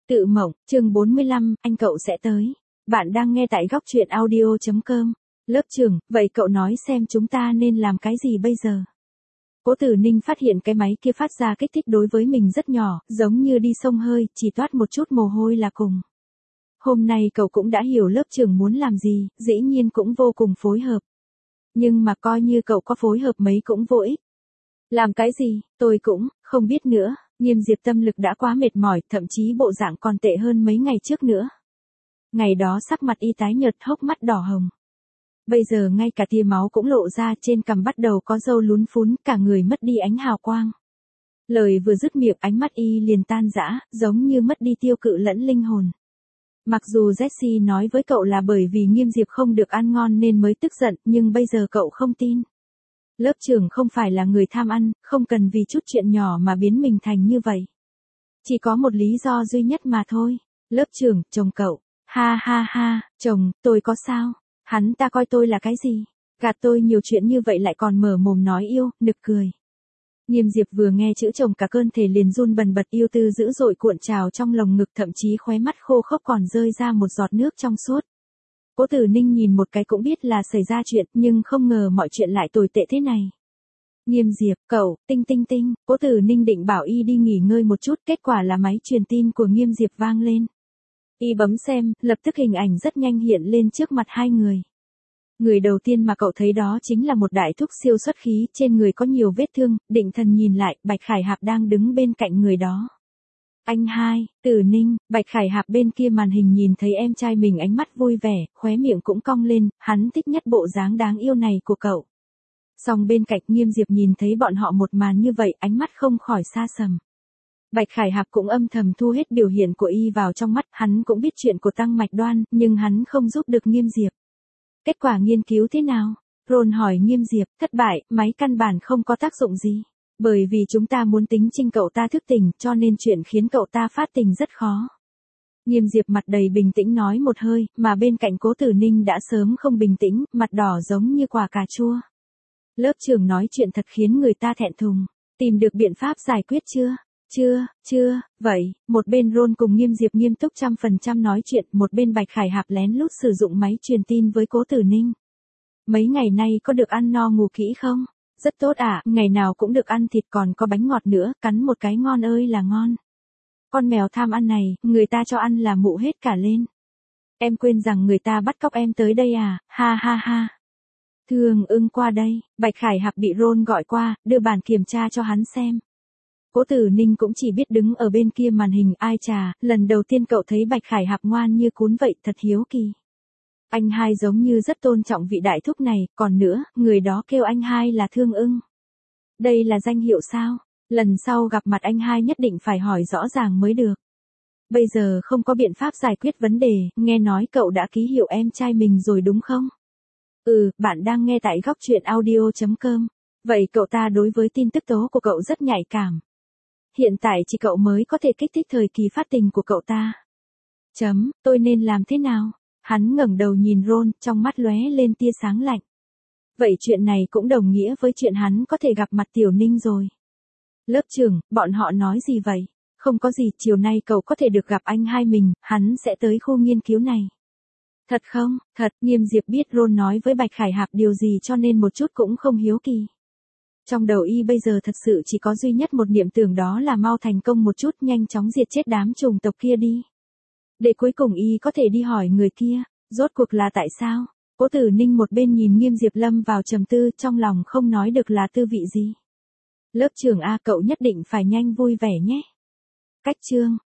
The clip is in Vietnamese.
Tự mộng, chương 45, anh cậu sẽ tới. Bạn đang nghe tại góc truyện audio.com. Lớp trưởng, vậy cậu nói xem chúng ta nên làm cái gì bây giờ? Cố Tử Ninh phát hiện cái máy kia phát ra kích thích đối với mình rất nhỏ, giống như đi xông hơi, chỉ toát một chút mồ hôi là cùng. Hôm nay cậu cũng đã hiểu lớp trưởng muốn làm gì, dĩ nhiên cũng vô cùng phối hợp. Nhưng mà coi như cậu có phối hợp mấy cũng vô ích. Làm cái gì, tôi cũng không biết nữa. Nghiêm Diệp tâm lực đã quá mệt mỏi, thậm chí bộ dạng còn tệ hơn mấy ngày trước nữa. Ngày đó sắc mặt y tái nhợt, hốc mắt đỏ hồng. Bây giờ ngay cả tia máu cũng lộ ra, trên cằm bắt đầu có râu lún phún, cả người mất đi ánh hào quang. Lời vừa dứt miệng, ánh mắt y liền tan rã, giống như mất đi tiêu cự lẫn linh hồn. Mặc dù Jessie nói với cậu là bởi vì Nghiêm Diệp không được ăn ngon nên mới tức giận, nhưng bây giờ cậu không tin. Lớp trưởng không phải là người tham ăn, không cần vì chút chuyện nhỏ mà biến mình thành như vậy. Chỉ có một lý do duy nhất mà thôi. Lớp trưởng, chồng cậu. Ha ha ha, chồng, tôi có sao? Hắn ta coi tôi là cái gì? Gạt tôi nhiều chuyện như vậy lại còn mở mồm nói yêu, nực cười. Nghiêm Diệp vừa nghe chữ chồng cả cơn thể liền run bần bật, yêu tư dữ dội cuộn trào trong lồng ngực, thậm chí khóe mắt khô khốc còn rơi ra một giọt nước trong suốt. Cố Tử Ninh nhìn một cái cũng biết là xảy ra chuyện, nhưng không ngờ mọi chuyện lại tồi tệ thế này. Nghiêm Diệp, cậu, tinh tinh tinh, Cố Tử Ninh định bảo y đi nghỉ ngơi một chút, kết quả là máy truyền tin của Nghiêm Diệp vang lên. Y bấm xem, lập tức hình ảnh rất nhanh hiện lên trước mặt hai người. Người đầu tiên mà cậu thấy đó chính là một đại thúc siêu xuất khí, trên người có nhiều vết thương, định thần nhìn lại, Bạch Khải Hạp đang đứng bên cạnh người đó. Anh hai, Tử Ninh, Bạch Khải Hạp bên kia màn hình nhìn thấy em trai mình ánh mắt vui vẻ, khóe miệng cũng cong lên, hắn thích nhất bộ dáng đáng yêu này của cậu. Song bên cạnh Nghiêm Diệp nhìn thấy bọn họ một màn như vậy, ánh mắt không khỏi xa sầm. Bạch Khải Hạp cũng âm thầm thu hết biểu hiện của y vào trong mắt, hắn cũng biết chuyện của Tăng Mạch Đoan, nhưng hắn không giúp được Nghiêm Diệp. Kết quả nghiên cứu thế nào? Ron hỏi Nghiêm Diệp, thất bại, máy căn bản không có tác dụng gì. Bởi vì chúng ta muốn tính trinh cậu ta thức tỉnh, cho nên chuyện khiến cậu ta phát tình rất khó. Nghiêm Diệp mặt đầy bình tĩnh nói một hơi, mà bên cạnh Cố Tử Ninh đã sớm không bình tĩnh, mặt đỏ giống như quả cà chua. Lớp trưởng nói chuyện thật khiến người ta thẹn thùng. Tìm được biện pháp giải quyết chưa? Chưa, vậy, một bên Ron cùng Nghiêm Diệp nghiêm túc 100% nói chuyện, một bên Bạch Khải Hạp lén lút sử dụng máy truyền tin với Cố Tử Ninh. Mấy ngày nay có được ăn no ngủ kỹ không? Rất tốt ạ, ngày nào cũng được ăn thịt còn có bánh ngọt nữa, cắn một cái ngon ơi là ngon. Con mèo tham ăn này, người ta cho ăn là mụ hết cả lên. Em quên rằng người ta bắt cóc em tới đây à, ha ha ha. Thường ưng qua đây, Bạch Khải Hạp bị Ron gọi qua, đưa bản kiểm tra cho hắn xem. Cố Tử Ninh cũng chỉ biết đứng ở bên kia màn hình, ai chà, lần đầu tiên cậu thấy Bạch Khải Hạp ngoan như cún vậy, thật hiếu kỳ. Anh hai giống như rất tôn trọng vị đại thúc này, còn nữa, người đó kêu anh hai là Thương Ưng. Đây là danh hiệu sao? Lần sau gặp mặt anh hai nhất định phải hỏi rõ ràng mới được. Bây giờ không có biện pháp giải quyết vấn đề, nghe nói cậu đã ký hiệu em trai mình rồi đúng không? Bạn đang nghe tại góc truyện audio.com. Vậy cậu ta đối với tin tức tố của cậu rất nhạy cảm. Hiện tại chỉ cậu mới có thể kích thích thời kỳ phát tình của cậu ta. Tôi nên làm thế nào? Hắn ngẩng đầu nhìn Ron, trong mắt lóe lên tia sáng lạnh. Vậy chuyện này cũng đồng nghĩa với chuyện hắn có thể gặp mặt Tiểu Ninh rồi. Lớp trưởng, bọn họ nói gì vậy? Không có gì, chiều nay cậu có thể được gặp anh hai mình, hắn sẽ tới khu nghiên cứu này. Thật không? Thật, Nghiêm Diệp biết Ron nói với Bạch Khải Hạp điều gì cho nên một chút cũng không hiếu kỳ. Trong đầu y bây giờ thật sự chỉ có duy nhất một niệm tưởng, đó là mau thành công một chút, nhanh chóng diệt chết đám trùng tộc kia đi. Để cuối cùng y có thể đi hỏi người kia, rốt cuộc là tại sao? Cố Tử Ninh một bên nhìn Nghiêm Diệp lâm vào trầm tư, trong lòng không nói được là tư vị gì. Lớp trưởng A, cậu nhất định phải nhanh vui vẻ nhé. Cách chương,